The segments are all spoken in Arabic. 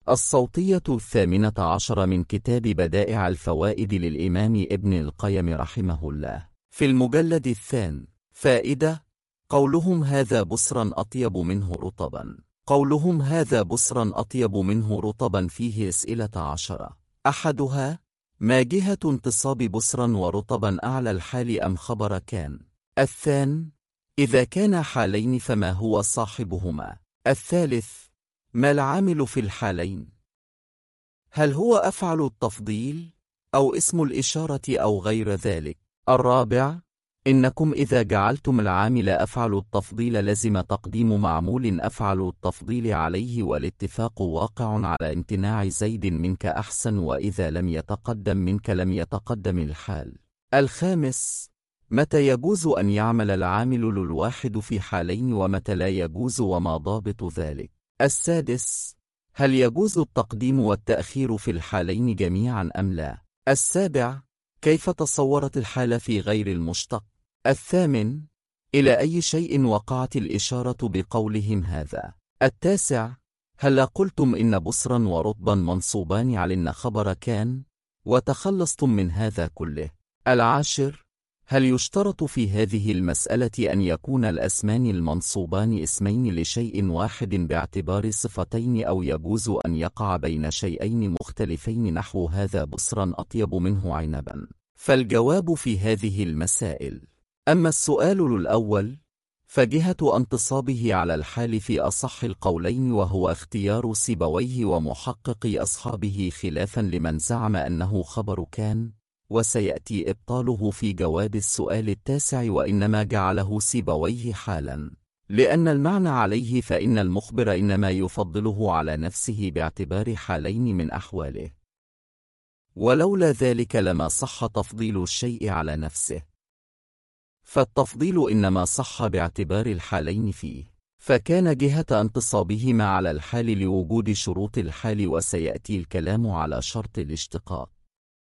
الصوتية 18 من كتاب بدائع الفوائد للإمام ابن القيم رحمه الله، في المجلد الثاني. فائدة: قولهم هذا بصرا أطيب منه رطبا. قولهم هذا بصرا أطيب منه رطبا فيه أسئلة 10. أحدها: ما جهة انتصاب بصرا ورطبا أعلى الحال أم خبر كان؟ الثاني: إذا كان حالين فما هو صاحبهما؟ الثالث: ما العامل في الحالين؟ هل هو أفعل التفضيل أو اسم الإشارة أو غير ذلك؟ الرابع: إنكم إذا جعلتم العامل أفعل التفضيل لزم تقديم معمول أفعل التفضيل عليه، والاتفاق واقع على امتناع زيد منك أحسن، وإذا لم يتقدم منك لم يتقدم الحال. الخامس: متى يجوز أن يعمل العامل الواحد في حالين ومتى لا يجوز وما ضابط ذلك؟ السادس: هل يجوز التقديم والتأخير في الحالين جميعا أم لا؟ السابع: كيف تصورت الحالة في غير المشتق؟ الثامن: إلى أي شيء وقعت الإشارة بقولهم هذا؟ التاسع: هل قلتم إن بصرا ورطبا منصوبان على إن خبر كان وتخلصتم من هذا كله؟ العاشر: هل يشترط في هذه المسألة أن يكون الاسمان المنصوبان اسمين لشيء واحد باعتبار صفتين، أو يجوز أن يقع بين شيئين مختلفين نحو هذا بصرا أطيب منه عنبا؟ فالجواب في هذه المسائل: أما السؤال الأول فجهة انتصابه على الحال في أصح القولين، وهو اختيار سيبويه ومحقق أصحابه خلافا لمن زعم أنه خبر كان، وسيأتي إبطاله في جواب السؤال التاسع، وإنما جعله سيبويه حالا لأن المعنى عليه، فإن المخبر إنما يفضله على نفسه باعتبار حالين من أحواله، ولولا ذلك لما صح تفضيل الشيء على نفسه، فالتفضيل إنما صح باعتبار الحالين فيه، فكان جهة انتصابهما على الحال لوجود شروط الحال، وسيأتي الكلام على شرط الاشتقاق.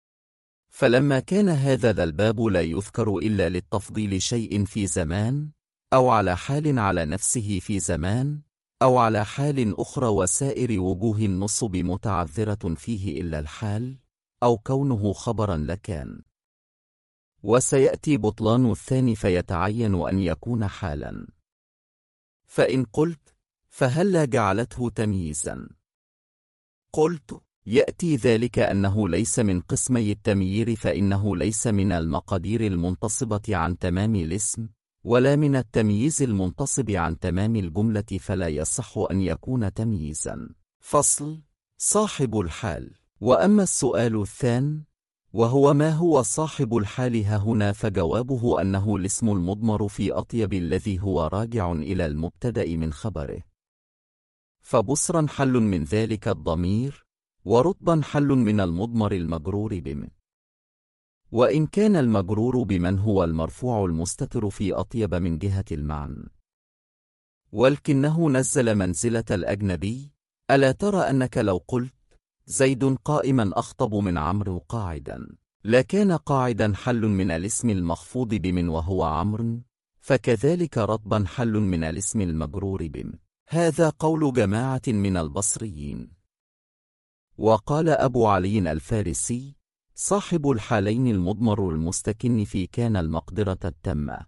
فلما كان هذا ذا الباب لا يذكر إلا للتفضيل شيء في زمان، أو على حال على نفسه في زمان، أو على حال أخرى، وسائر وجوه النصب متعذرة فيه إلا الحال، أو كونه خبرا لكان. وسيأتي بطلان الثاني فيتعين أن يكون حالا. فإن قلت: فهلا جعلته تمييزا؟ قلت: يأتي ذلك أنه ليس من قسمي التميير، فإنه ليس من المقادير المنتصبة عن تمام الاسم، ولا من التمييز المنتصب عن تمام الجملة، فلا يصح أن يكون تمييزا. فصل: صاحب الحال. وأما السؤال الثاني وهو ما هو صاحب الحال هنا، فجوابه أنه الاسم المضمر في أطيب الذي هو راجع إلى المبتدأ من خبره، فبصرا حل من ذلك الضمير، ورطبا حل من المضمر المجرور بمن، وإن كان المجرور بمن هو المرفوع المستتر في أطيب من جهة المعنى، ولكنه نزل منزلة الأجنبي. ألا ترى أنك لو قلت: زيد قائما أخطب من عمرو قاعدا، لكان قاعدا حل من الاسم المخفوض بمن وهو عمرو، فكذلك رطبا حل من الاسم المجرور بمن. هذا قول جماعة من البصريين. وقال أبو علي الفارسي: صاحب الحالين المضمر المستكن في كان المقدرة التامة.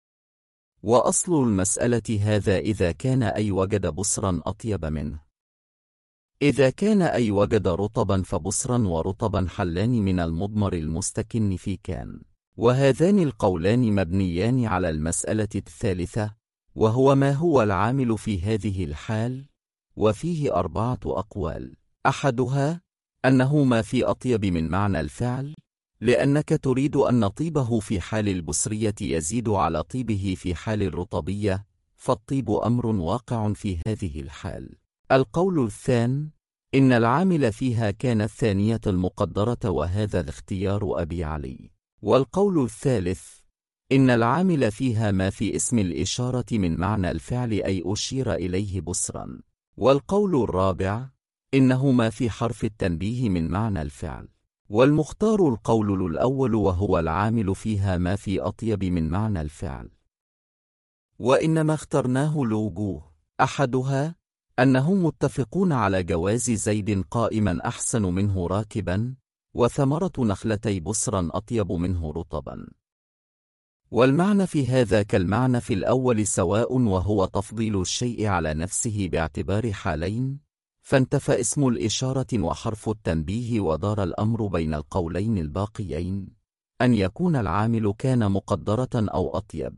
وأصل المسألة هذا إذا كان أي وجد بصرا أطيب منه. إذا كان أي وجد رطبا فبصرا ورطبا حلان من المضمر المستكن في كان. وهذان القولان مبنيان على المسألة الثالثة، وهو ما هو العامل في هذه الحال، وفيه 4 أقوال. أحدها أنه ما في أطيب من معنى الفعل، لأنك تريد أن طيبه في حال البصرية يزيد على طيبه في حال الرطبية، فالطيب أمر واقع في هذه الحال. القول الثاني إن العامل فيها كان الثانية المقدرة، وهذا اختيار أبي علي. والقول الثالث إن العامل فيها ما في اسم الإشارة من معنى الفعل، أي أشير إليه بصرا. والقول الرابع إنه ما في حرف التنبيه من معنى الفعل. والمختار القول الأول، وهو العامل فيها ما في أطيب من معنى الفعل. وإنما اخترناه لوجوه: أحدها أنهم متفقون على جواز زيد قائما أحسن منه راكبا، وثمرة نخلتي بصرا أطيب منه رطبا. والمعنى في هذا كالمعنى في الأول سواء، وهو تفضيل الشيء على نفسه باعتبار حالين، فانتفى اسم الإشارة وحرف التنبيه، ودار الأمر بين القولين الباقيين أن يكون العامل كان مقدرة أو أطيب.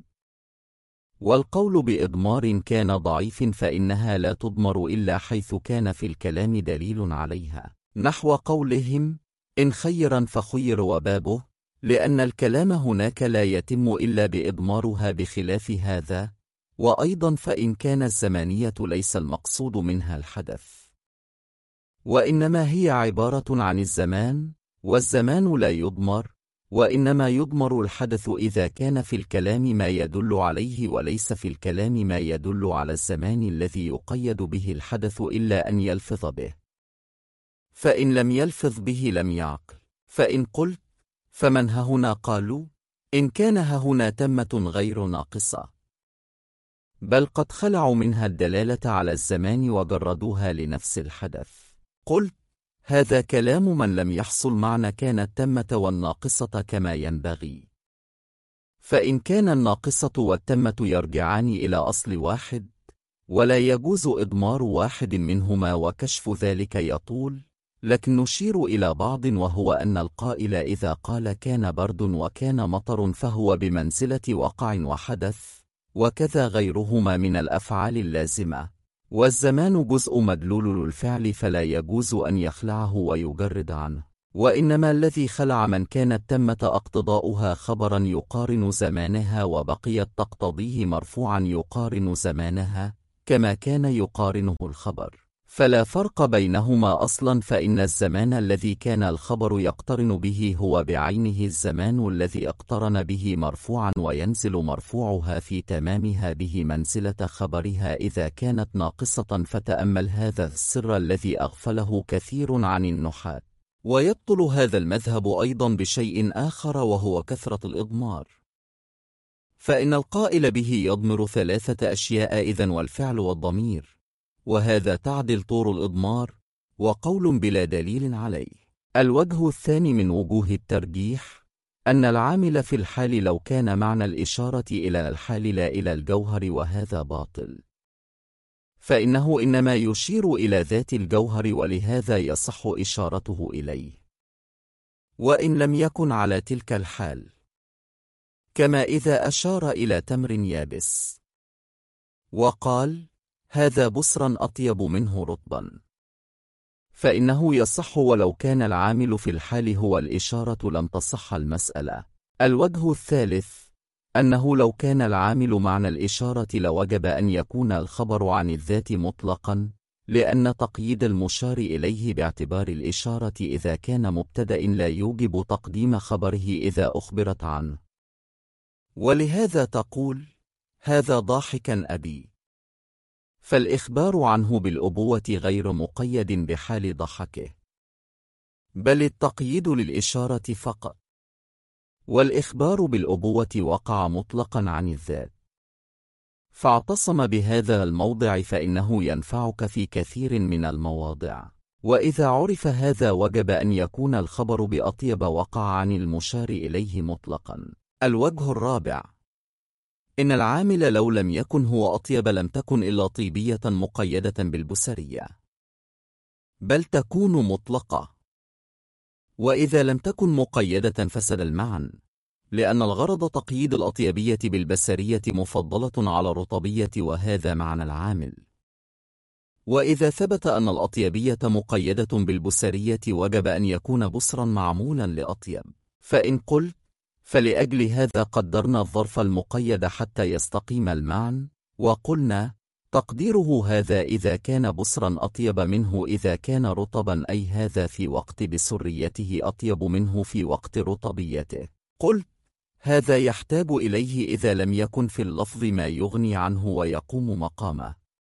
والقول بإضمار كان ضعيف، فإنها لا تضمر إلا حيث كان في الكلام دليل عليها، نحو قولهم إن خيرا فخير وبابه، لأن الكلام هناك لا يتم إلا بإضمارها، بخلاف هذا. وأيضا فإن كان الزمانية ليس المقصود منها الحدث، وإنما هي عبارة عن الزمان، والزمان لا يضمر، وإنما يضمر الحدث إذا كان في الكلام ما يدل عليه، وليس في الكلام ما يدل على الزمان الذي يقيد به الحدث إلا أن يلفظ به، فإن لم يلفظ به لم يعقل. فإن قلت فمن ههنا، قالوا إن كان ههنا تمة غير ناقصة، بل قد خلعوا منها الدلالة على الزمان وجردوها لنفس الحدث. قلت هذا كلام من لم يحصل معنى كان التمة والناقصة كما ينبغي، فإن كان الناقصة والتمة يرجعان إلى أصل واحد، ولا يجوز إضمار واحد منهما وكشف ذلك يطول، لكن نشير إلى بعض، وهو أن القائل إذا قال كان برد وكان مطر فهو بمنزلة وقع وحدث، وكذا غيرهما من الأفعال اللازمة، والزمان جزء مدلول الفعل، فلا يجوز أن يخلعه ويجرد عنه، وإنما الذي خلع من كانت تمت اقتضاؤها خبرا يقارن زمانها، وبقيت تقتضيه مرفوعا يقارن زمانها كما كان يقارنه الخبر، فلا فرق بينهما أصلا، فإن الزمان الذي كان الخبر يقترن به هو بعينه الزمان الذي اقترن به مرفوعا، وينزل مرفوعها في تمامها به منزلة خبرها إذا كانت ناقصة. فتأمل هذا السر الذي أغفله كثير عن النحاة. ويبطل هذا المذهب أيضا بشيء آخر، وهو كثرة الإضمار، فإن القائل به يضمر ثلاثة أشياء إذن، والفعل والضمير، وهذا تعدل طور الإضمار، وقول بلا دليل عليه. الوجه الثاني من وجوه الترجيح أن العامل في الحال لو كان معنى الإشارة إلى الحال لا إلى الجوهر، وهذا باطل، فإنه إنما يشير إلى ذات الجوهر، ولهذا يصح إشارته إليه وإن لم يكن على تلك الحال، كما إذا أشار إلى تمر يابس وقال هذا بصرا أطيب منه رطبا، فإنه يصح ولو كان العامل في الحال هو الإشارة لم تصح المسألة. الوجه الثالث أنه لو كان العامل معنى الإشارة لوجب أن يكون الخبر عن الذات مطلقا، لأن تقييد المشار إليه باعتبار الإشارة إذا كان مبتدأ لا يوجب تقديم خبره إذا أخبرت عنه، ولهذا تقول هذا ضاحكا أبي، فالإخبار عنه بالأبوة غير مقيد بحال ضحكه، بل التقييد للإشارة فقط، والإخبار بالأبوة وقع مطلقا عن الذات. فاعتصم بهذا الموضع فإنه ينفعك في كثير من المواضع، وإذا عرف هذا وجب أن يكون الخبر بأطيب وقع عن المشار إليه مطلقا. الوجه الرابع إن العامل لو لم يكن هو أطيب لم تكن إلا طيبية مقيدة بالبصرية، بل تكون مطلقة، وإذا لم تكن مقيدة فسد المعنى، لأن الغرض تقييد الأطيبية بالبصرية مفضلة على الرطبية، وهذا معنى العامل. وإذا ثبت أن الأطيبية مقيدة بالبصرية وجب أن يكون بصرا معمولا لأطيب. فإن قلت فلأجل هذا قدرنا الظرف المقيد حتى يستقيم المعنى، وقلنا تقديره هذا إذا كان بصرا أطيب منه إذا كان رطبا، أي هذا في وقت بسريته أطيب منه في وقت رطبيته. قلت هذا يحتاج إليه إذا لم يكن في اللفظ ما يغني عنه ويقوم مقامه،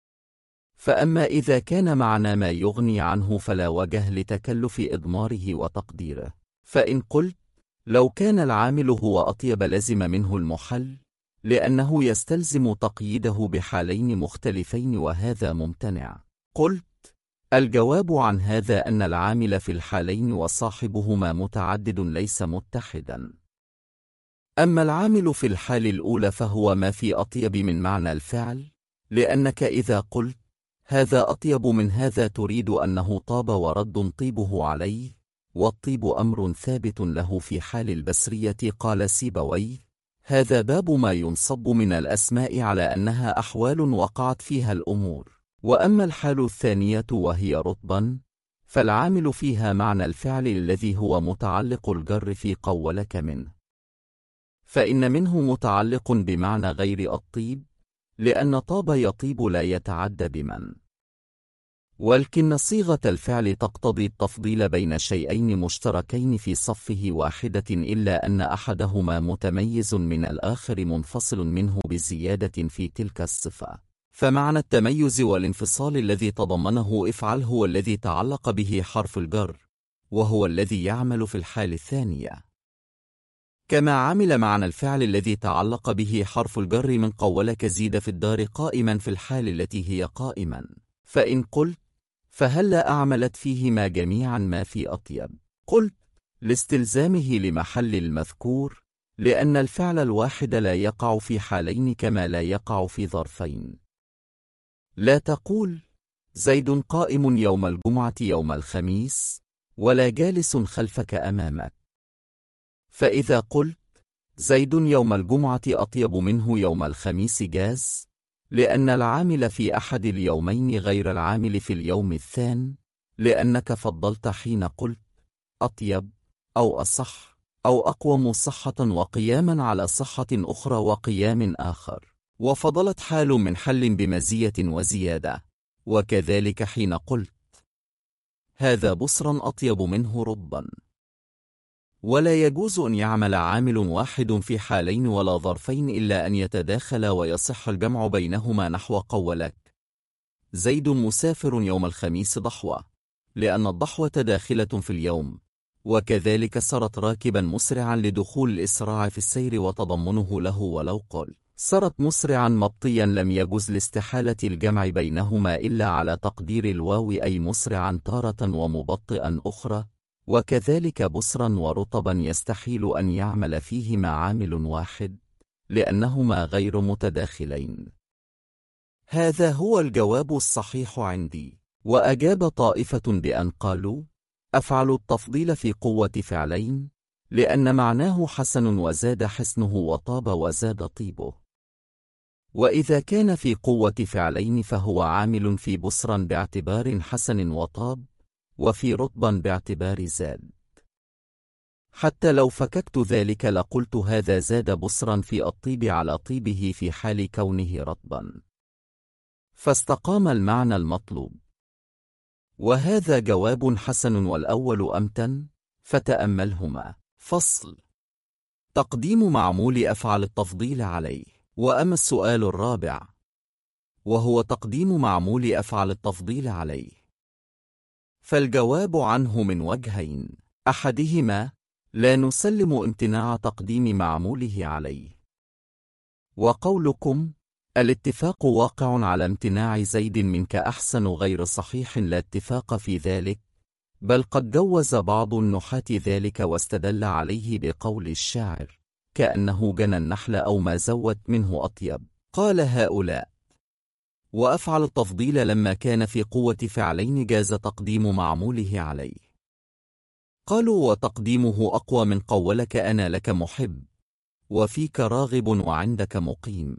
فأما إذا كان معنى ما يغني عنه فلا وجه لتكلف إضماره وتقديره. فإن قلت لو كان العامل هو أطيب لزم منه المحل، لأنه يستلزم تقييده بحالين مختلفين، وهذا ممتنع، قلت: الجواب عن هذا أن العامل في الحالين وصاحبهما متعدد ليس متحدا. أما العامل في الحال الأولى فهو ما في أطيب من معنى الفعل، لأنك إذا قلت هذا أطيب من هذا تريد أنه طاب ورد طيبه عليه، والطيب أمر ثابت له في حال البصرية. قال سيبويه: هذا باب ما ينصب من الأسماء على أنها أحوال وقعت فيها الأمور. وأما الحال الثانية وهي رطبا، فالعامل فيها معنى الفعل الذي هو متعلق الجر في قولك منه، فإن منه متعلق بمعنى غير الطيب، لأن طاب يطيب لا يتعدى بمن، ولكن صيغة الفعل تقتضي التفضيل بين شيئين مشتركين في صفه واحدة، إلا أن أحدهما متميز من الآخر منفصل منه بزيادة في تلك الصفة. فمعنى التميز والانفصال الذي تضمنه افعل هو الذي تعلق به حرف الجر، وهو الذي يعمل في الحال الثانية، كما عمل معنى الفعل الذي تعلق به حرف الجر من قولك زيد في الدار قائما في الحال التي هي قائما. فإن قلت فهلا أعملت فيهما جميعا ما في أطيب، قلت لاستلزامه لمحل المذكور، لأن الفعل الواحد لا يقع في حالين كما لا يقع في ظرفين. لا تقول زيد قائم يوم الجمعة يوم الخميس، ولا جالس خلفك أمامك. فإذا قلت زيد يوم الجمعة أطيب منه يوم الخميس جاز، لأن العامل في أحد اليومين غير العامل في اليوم الثاني، لأنك فضلت حين قلت أطيب أو أصح أو أقوم صحة وقياما على صحة أخرى وقيام آخر، وفضلت حال من حل بمزية وزيادة. وكذلك حين قلت هذا بصرا أطيب منه ربا. ولا يجوز أن يعمل عامل واحد في حالين ولا ظرفين إلا أن يتداخل ويصح الجمع بينهما، نحو قولك زيد مسافر يوم الخميس ضحوة، لأن الضحوة داخلة في اليوم، وكذلك سرت راكبا مسرعا لدخول الإسراع في السير وتضمنه له. ولو قل سرت مسرعا مبطيا لم يجوز لاستحالة الجمع بينهما إلا على تقدير الواو، أي مسرعا تارة ومبطئا أخرى. وكذلك بصرا ورطبا يستحيل أن يعمل فيهما عامل واحد، لأنهما غير متداخلين. هذا هو الجواب الصحيح عندي. وأجاب طائفة بأن قالوا أفعل التفضيل في قوة فعلين، لأن معناه حسن وزاد حسنه وطاب وزاد طيبه. وإذا كان في قوة فعلين فهو عامل في بصرا باعتبار حسن وطاب، وفي رطبا باعتبار زاد. حتى لو فككت ذلك لقلت هذا زاد بصرا في الطيب على طيبه في حال كونه رطبا، فاستقام المعنى المطلوب. وهذا جواب حسن والأول أمتن، فتأملهما. فصل: تقديم معمول أفعل التفضيل عليه. وأما السؤال الرابع، وهو تقديم معمول أفعل التفضيل عليه، فالجواب عنه من وجهين: أحدهما لا نسلم امتناع تقديم معموله عليه. وقولكم الاتفاق واقع على امتناع زيد منك أحسن غير صحيح، لا اتفاق في ذلك، بل قد جوز بعض النحاة ذلك واستدل عليه بقول الشاعر كأنه جنى النحل أو ما زوت منه أطيب. قال هؤلاء: وأفعل التفضيل لما كان في قوة فعلين جاز تقديم معموله عليه. قالوا: وتقديمه أقوى من قولك أنا لك محب وفيك راغب وعندك مقيم.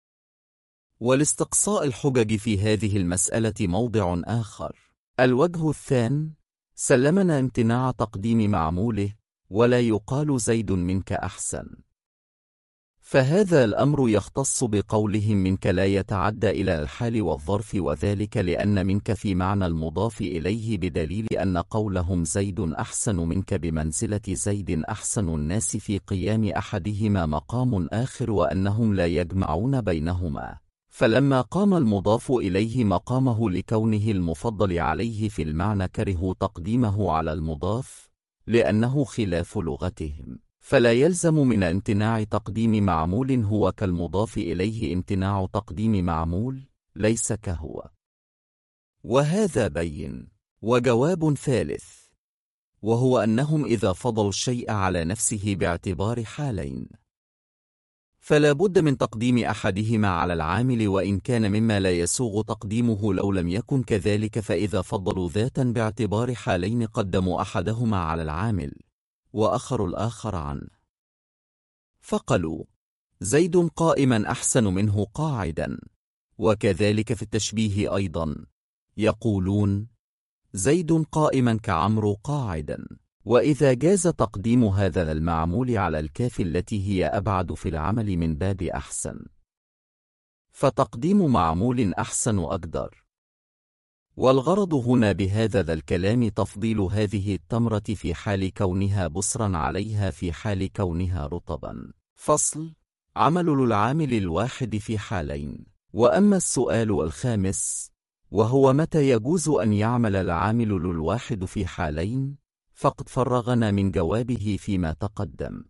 ولاستقصاء الحجج في هذه المسألة موضع آخر. الوجه الثاني: سلمنا امتناع تقديم معموله، ولا يقال زيد منك أحسن، فهذا الأمر يختص بقولهم منك لا يتعدى إلى الحال والظرف، وذلك لأن منك في معنى المضاف إليه، بدليل أن قولهم زيد أحسن منك بمنزلة زيد أحسن الناس في قيام أحدهما مقام آخر، وأنهم لا يجمعون بينهما. فلما قام المضاف إليه مقامه لكونه المفضل عليه في المعنى كرهوا تقديمه على المضاف، لأنه خلاف لغتهم، فلا يلزم من امتناع تقديم معمول هو كالمضاف إليه امتناع تقديم معمول ليس كهو. وهذا بين. وجواب ثالث، وهو أنهم إذا فضلوا الشيء على نفسه باعتبار حالين، فلا بد من تقديم أحدهما على العامل، وإن كان مما لا يسوغ تقديمه لو لم يكن كذلك، فإذا فضلوا ذاتا باعتبار حالين قدموا أحدهما على العامل وأخروا الآخر عنه، فقالوا زيد قائما أحسن منه قاعدا. وكذلك في التشبيه أيضا، يقولون زيد قائما كعمرو قاعدا. وإذا جاز تقديم هذا المعمول على الكاف التي هي أبعد في العمل من باب أحسن، فتقديم معمول أحسن أقدر. والغرض هنا بهذا الكلام تفضيل هذه التمرة في حال كونها بصرا عليها في حال كونها رطبا. فصل: عمل العامل الواحد في حالين. وأما السؤال الخامس، وهو متى يجوز أن يعمل العامل الواحد في حالين، فقد فرغنا من جوابه فيما تقدم،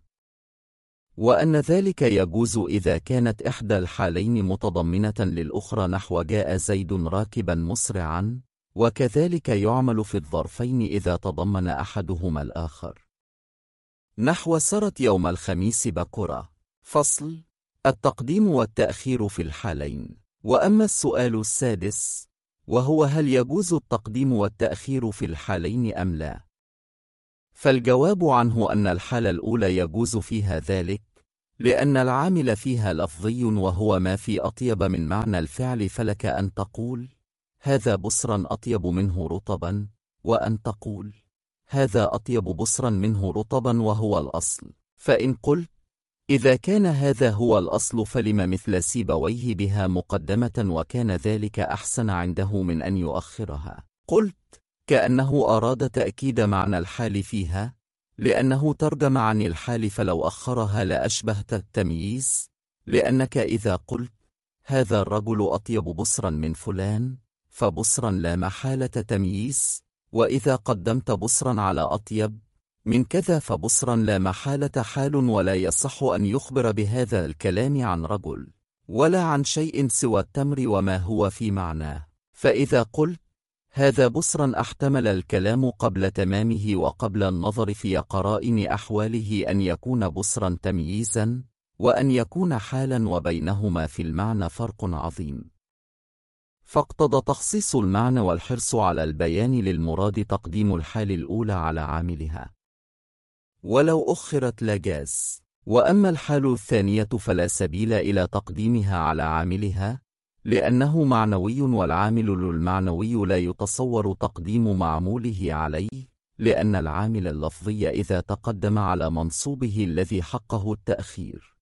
وأن ذلك يجوز إذا كانت إحدى الحالين متضمنة للأخرى، نحو جاء زيد راكبا مسرعا، وكذلك يعمل في الظرفين إذا تضمن أحدهما الآخر، نحو سرت يوم الخميس بكرة. فصل: التقديم والتأخير في الحالين. وأما السؤال السادس، وهو هل يجوز التقديم والتأخير في الحالين أم لا، فالجواب عنه أن الحالة الأولى يجوز فيها ذلك، لأن العامل فيها لفظي وهو ما في أطيب من معنى الفعل، فلك أن تقول هذا بصرا أطيب منه رطبا، وأن تقول هذا أطيب بصرا منه رطبا وهو الأصل. فإن قلت إذا كان هذا هو الأصل فلم مثل سيبويه بها مقدمة وكان ذلك أحسن عنده من أن يؤخرها، قلت كأنه أراد تأكيد معنى الحال فيها، لأنه ترجم عن الحال، فلو أخرها لأشبهت التمييز، لأنك إذا قلت هذا الرجل أطيب بصرا من فلان، فبصرا لا محالة تمييز، وإذا قدمت بصرا على أطيب من كذا فبصرا لا محالة حال، ولا يصح أن يخبر بهذا الكلام عن رجل ولا عن شيء سوى التمر وما هو في معناه. فإذا قلت هذا بصرا احتمل الكلام قبل تمامه وقبل النظر في قرائن أحواله أن يكون بصرا تمييزا، وأن يكون حالا، وبينهما في المعنى فرق عظيم، فاقتضى تخصيص المعنى والحرص على البيان للمراد تقديم الحال الأولى على عاملها، ولو أخرت لجاز. وأما الحال الثانية فلا سبيل إلى تقديمها على عاملها، لأنه معنوي، والعامل المعنوي لا يتصور تقديم معموله عليه، لأن العامل اللفظي إذا تقدم على منصوبه الذي حقه التأخير،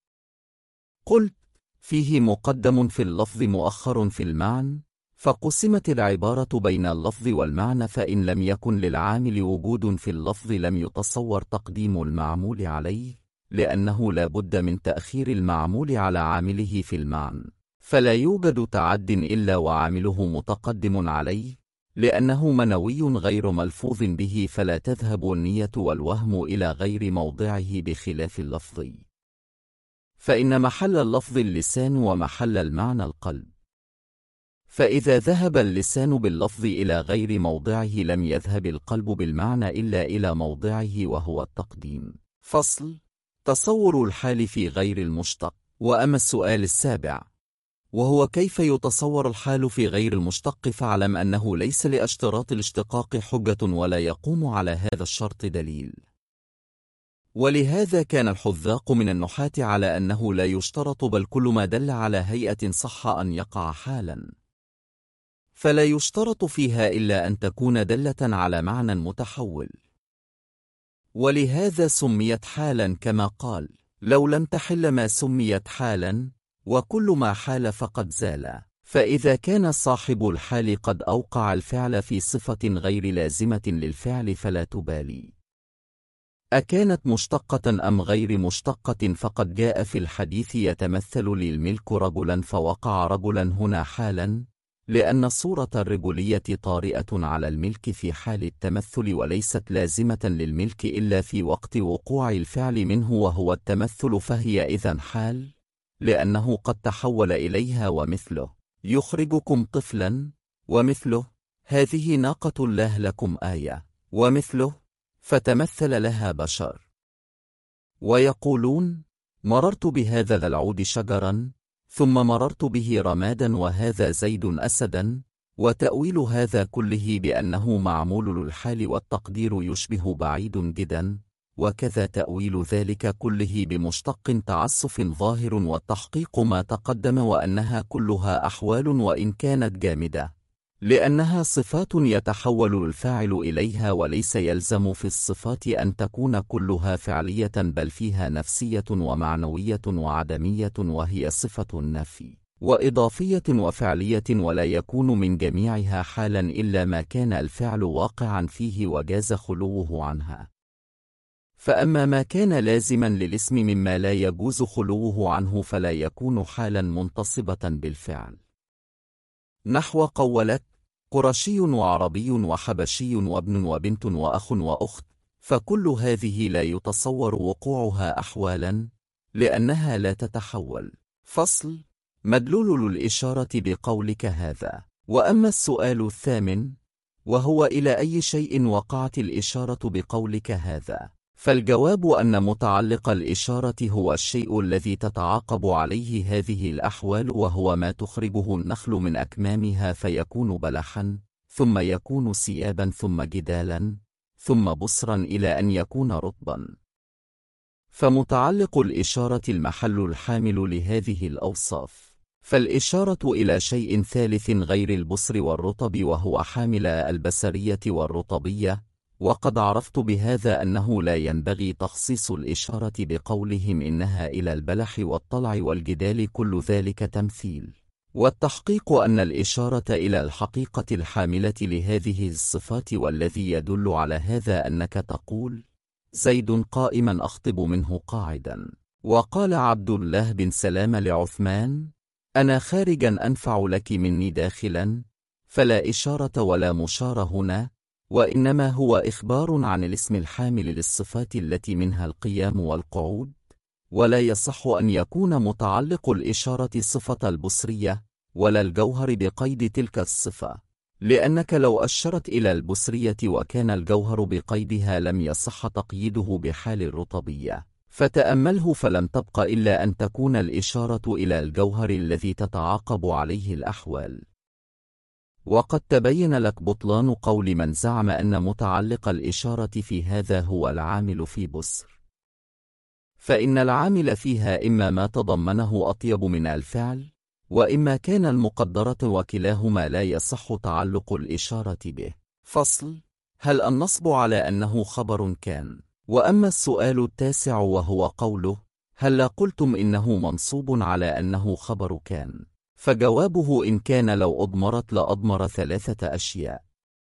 قلت فيه مقدم في اللفظ مؤخر في المعنى، فقسمت العبارة بين اللفظ والمعنى، فإن لم يكن للعامل وجود في اللفظ لم يتصور تقديم المعمول عليه، لأنه لا بد من تأخير المعمول على عامله في المعنى، فلا يوجد تعد إلا وعامله متقدم عليه، لأنه منوي غير ملفوظ به، فلا تذهب النية والوهم إلى غير موضعه بخلاف اللفظي، فإن محل اللفظ اللسان ومحل المعنى القلب، فإذا ذهب اللسان باللفظ إلى غير موضعه لم يذهب القلب بالمعنى إلا إلى موضعه وهو التقديم. فصل: تصور الحال في غير المشتق. وأما السؤال السابع، وهو كيف يتصور الحال في غير المشتق، فاعلم أنه ليس لاشتراط الاشتقاق حجة ولا يقوم على هذا الشرط دليل، ولهذا كان الحذاق من النحاة على أنه لا يشترط، بل كل ما دل على هيئة صح أن يقع حالا، فلا يشترط فيها إلا أن تكون دالة على معنى متحول، ولهذا سميت حالا، كما قال لو لم تحل ما سميت حالا، وكل ما حال فقد زال. فإذا كان صاحب الحال قد أوقع الفعل في صفة غير لازمة للفعل فلا تبالي أكانت مشتقة أم غير مشتقة، فقد جاء في الحديث يتمثل للملك رجلا فوقع رجلا هنا حالا، لأن صورة الرجولية طارئة على الملك في حال التمثل، وليست لازمة للملك إلا في وقت وقوع الفعل منه وهو التمثل، فهي إذن حال، لأنه قد تحول إليها. ومثله يخرجكم طفلا، ومثله هذه ناقة الله لكم آية ومثله، فتمثل لها بشر. ويقولون مررت بهذا العود شجرا، ثم مررت به رمادا، وهذا زيد أسدا. وتأويل هذا كله بأنه معمول الحال والتقدير يشبه بعيد جدا، وكذا تأويل ذلك كله بمشتق تعسف ظاهر، والتحقيق ما تقدم وأنها كلها أحوال وإن كانت جامدة، لأنها صفات يتحول الفاعل إليها، وليس يلزم في الصفات أن تكون كلها فعلية، بل فيها نفسية ومعنوية وعدمية، وهي صفة النفي وإضافية وفعلية، ولا يكون من جميعها حالا إلا ما كان الفعل واقعا فيه وجاز خلوه عنها. فأما ما كان لازما للاسم مما لا يجوز خلوه عنه فلا يكون حالا منتصبة بالفعل، نحو قولت قرشي وعربي وحبشي وابن وبنت وأخ وأخت، فكل هذه لا يتصور وقوعها أحوالا لأنها لا تتحول. فصل. مدلول الإشارة بقولك هذا. وأما السؤال الثامن وهو إلى أي شيء وقعت الإشارة بقولك هذا، فالجواب أن متعلق الإشارة هو الشيء الذي تتعاقب عليه هذه الأحوال، وهو ما تخرجه النخل من أكمامها فيكون بلحا، ثم يكون سيابا، ثم جدالا، ثم بصرا، إلى أن يكون رطبا. فمتعلق الإشارة المحل الحامل لهذه الأوصاف. فالإشارة إلى شيء ثالث غير البصر والرطب، وهو حامل البصرية والرطبية. وقد عرفت بهذا أنه لا ينبغي تخصيص الإشارة بقولهم إنها إلى البلح والطلع والجدال، كل ذلك تمثيل، والتحقيق أن الإشارة إلى الحقيقة الحاملة لهذه الصفات، والذي يدل على هذا أنك تقول زيد قائما أخطب منه قاعدا. وقال عبد الله بن سلام لعثمان أنا خارجا أنفع لك مني داخلا، فلا إشارة ولا مشار هنا، وإنما هو إخبار عن الاسم الحامل للصفات التي منها القيام والقعود. ولا يصح أن يكون متعلق الإشارة صفة البصرية ولا الجوهر بقيد تلك الصفة، لأنك لو أشرت إلى البصرية وكان الجوهر بقيدها لم يصح تقييده بحال الرطبية، فتأمله فلم تبق إلا أن تكون الإشارة إلى الجوهر الذي تتعاقب عليه الأحوال. وقد تبين لك بطلان قول من زعم أن متعلق الإشارة في هذا هو العامل في بصر، فإن العامل فيها إما ما تضمنه أطيب من الفعل، وإما كان المقدرة، وكلاهما لا يصح تعلق الإشارة به. فصل. هل النصب على أنه خبر كان؟ وأما السؤال التاسع وهو قوله هل قلتم إنه منصوب على أنه خبر كان، فجوابه إن كان لو أضمرت لأضمر ثلاثة أشياء: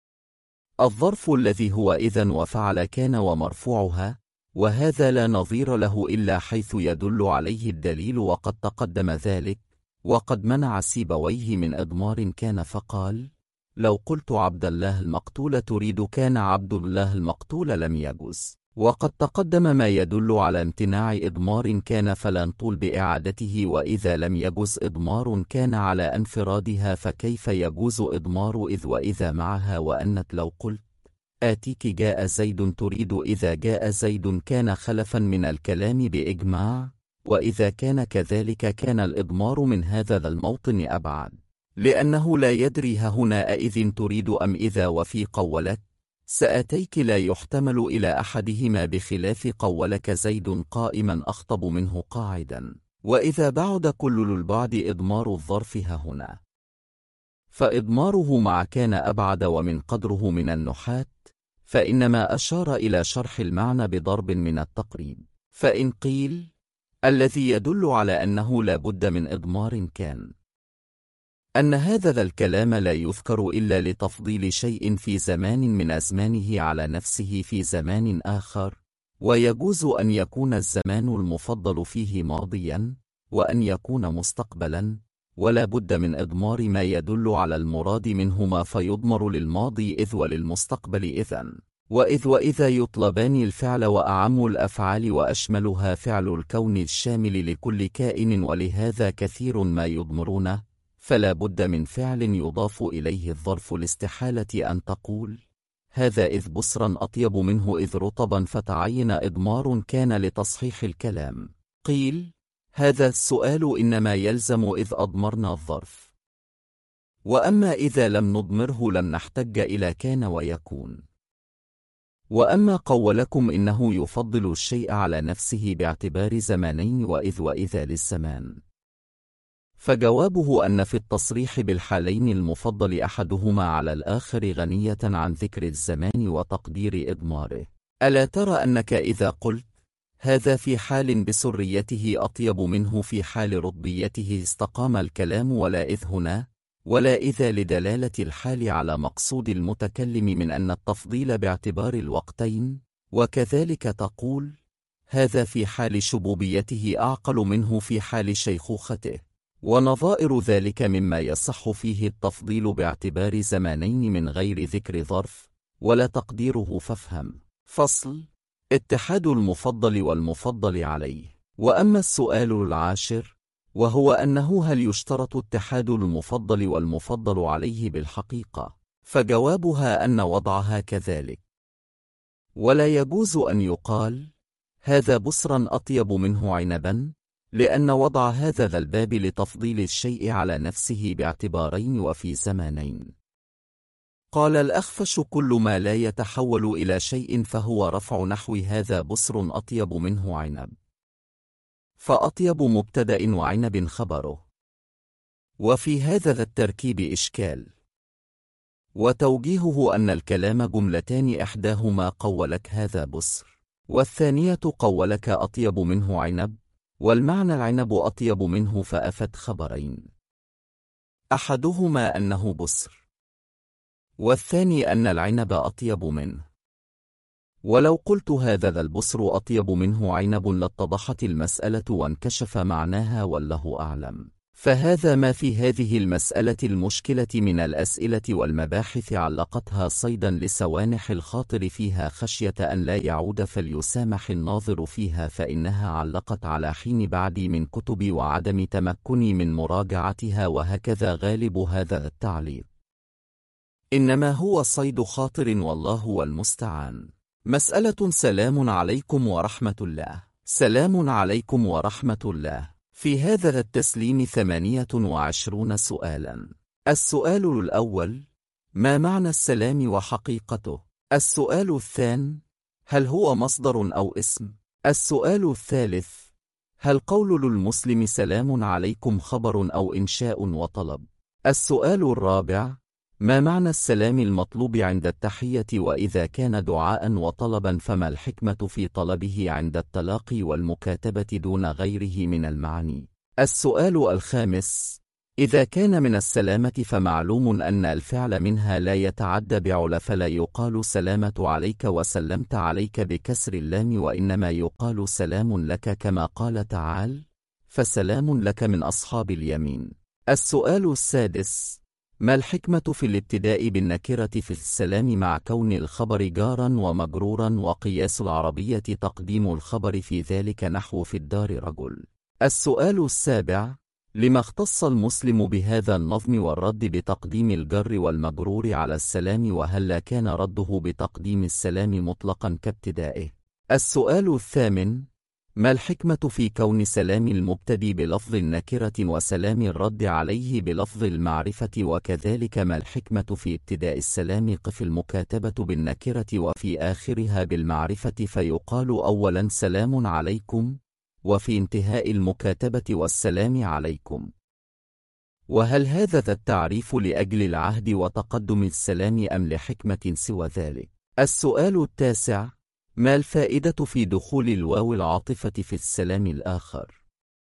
الظرف الذي هو إذن وفعل كان ومرفوعها، وهذا لا نظير له إلا حيث يدل عليه الدليل، وقد تقدم ذلك. وقد منع سيبويه من إضمار كان فقال لو قلت عبد الله المقتول تريد كان عبد الله المقتول لم يجوز. وقد تقدم ما يدل على امتناع إضمار كان فلا نطول بإعادته، وإذا لم يجوز إضمار كان على انفرادها فكيف يجوز إضمار إذ وإذا معها؟ وأنت لو قلت آتيك جاء زيد تريد إذا جاء زيد كان خلفا من الكلام بإجماع، وإذا كان كذلك كان الإضمار من هذا الموطن أبعد، لأنه لا يدري هنا أإذ تريد أم إذا. وفي قولك سآتيك لا يحتمل إلى أحدهما بخلاف قولك زيد قائما أخطب منه قاعدا، وإذا بعد كل البعد إضمار الظرف هنا، فإضماره مع كان أبعد ومن قدره من النحاة، فإنما أشار إلى شرح المعنى بضرب من التقريب. فإن قيل الذي يدل على أنه لا بد من إضمار كان أن هذا الكلام لا يذكر إلا لتفضيل شيء في زمان من أزمانه على نفسه في زمان آخر، ويجوز أن يكون الزمان المفضل فيه ماضيا وأن يكون مستقبلا، ولا بد من إضمار ما يدل على المراد منهما، فيضمر للماضي إذ وللمستقبل إذن. وإذ وإذا يطلبان الفعل، وأعم الأفعال وأشملها فعل الكون الشامل لكل كائن، ولهذا كثير ما يضمرونه، فلا بد من فعل يضاف إليه الظرف لاستحالة أن تقول هذا إذ بصرا أطيب منه إذ رطبا فتعين إضمار كان لتصحيح الكلام. قيل هذا السؤال إنما يلزم إذ أضمرنا الظرف، وأما إذا لم نضمره لم نحتج إلى كان ويكون. وأما قولكم إنه يفضل الشيء على نفسه باعتبار زمانين وإذ وإذا للزمان، فجوابه أن في التصريح بالحالين المفضل أحدهما على الآخر غنية عن ذكر الزمان وتقدير إضماره. ألا ترى أنك إذا قلت هذا في حال بسريته أطيب منه في حال رطبيته استقام الكلام، ولا إذ هنا ولا إذا لدلالة الحال على مقصود المتكلم من أن التفضيل باعتبار الوقتين، وكذلك تقول هذا في حال شبوبيته أعقل منه في حال شيخوخته، ونظائر ذلك مما يصح فيه التفضيل باعتبار زمانين من غير ذكر ظرف ولا تقديره. فافهم. فصل: اتحاد المفضل والمفضل عليه. وأما السؤال العاشر وهو أنه هل يشترط اتحاد المفضل والمفضل عليه بالحقيقة، فجوابها أن وضعها كذلك، ولا يجوز أن يقال هذا بصرا أطيب منه عنبا، لأن وضع هذا ذا الباب لتفضيل الشيء على نفسه باعتبارين وفي زمانين. قال الأخفش كل ما لا يتحول إلى شيء فهو رفع نحو هذا بصر أطيب منه عنب، فأطيب مبتدأ وعنب خبره، وفي هذا ذا التركيب إشكال، وتوجيهه أن الكلام جملتان إحداهما قولك هذا بصر والثانية قولك أطيب منه عنب، والمعنى العنب أطيب منه فأفد خبرين، أحدهما أنه بصر والثاني أن العنب أطيب منه. ولو قلت هذا ذا البصر أطيب منه عنب لاتضحت المسألة وانكشف معناها والله أعلم. فهذا ما في هذه المسألة المشكلة من الأسئلة والمباحث علقتها صيدا لسوانح الخاطر فيها خشية أن لا يعود فليسامح الناظر فيها، فإنها علقت على حين بعدي من كتبي وعدم تمكني من مراجعتها، وهكذا غالب هذا التعليق، إنما هو صيد خاطر والله المستعان. مسألة: سلام عليكم ورحمة الله. سلام عليكم ورحمة الله. في هذا التسليم 28 سؤالا. السؤال الأول: ما معنى السلام وحقيقته؟ السؤال الثاني: هل هو مصدر أو اسم؟ السؤال الثالث: هل قول للمسلم سلام عليكم خبر أو إنشاء وطلب؟ السؤال الرابع: ما معنى السلام المطلوب عند التحية، وإذا كان دعاء وطلبا فما الحكمة في طلبه عند التلاقي والمكاتبة دون غيره من المعاني؟ السؤال الخامس: إذا كان من السلامة فمعلوم أن الفعل منها لا يتعدى بعل، فلا يقال سلامة عليك وسلمت عليك بكسر اللام، وإنما يقال سلام لك كما قال تعالى فسلام لك من أصحاب اليمين. السؤال السادس: ما الحكمة في الابتداء بالنكرة في السلام مع كون الخبر جارا ومجرورا، وقياس العربية تقديم الخبر في ذلك نحو في الدار رجل؟ السؤال السابع: لما اختص المسلم بهذا النظم والرد بتقديم الجر والمجرور على السلام، وهل كان رده بتقديم السلام مطلقا كابتدائه؟ السؤال الثامن: ما الحكمة في كون سلام المبتدي بلفظ النكرة وسلام الرد عليه بلفظ المعرفة؟ وكذلك ما الحكمة في ابتداء السلام قف المكاتبة بالنكرة وفي آخرها بالمعرفة، فيقال أولا سلام عليكم، وفي انتهاء المكاتبة والسلام عليكم؟ وهل هذا التعريف لأجل العهد وتقدم السلام أم لحكمة سوى ذلك؟ السؤال التاسع: ما الفائدة في دخول الواو العاطفة في السلام الآخر؟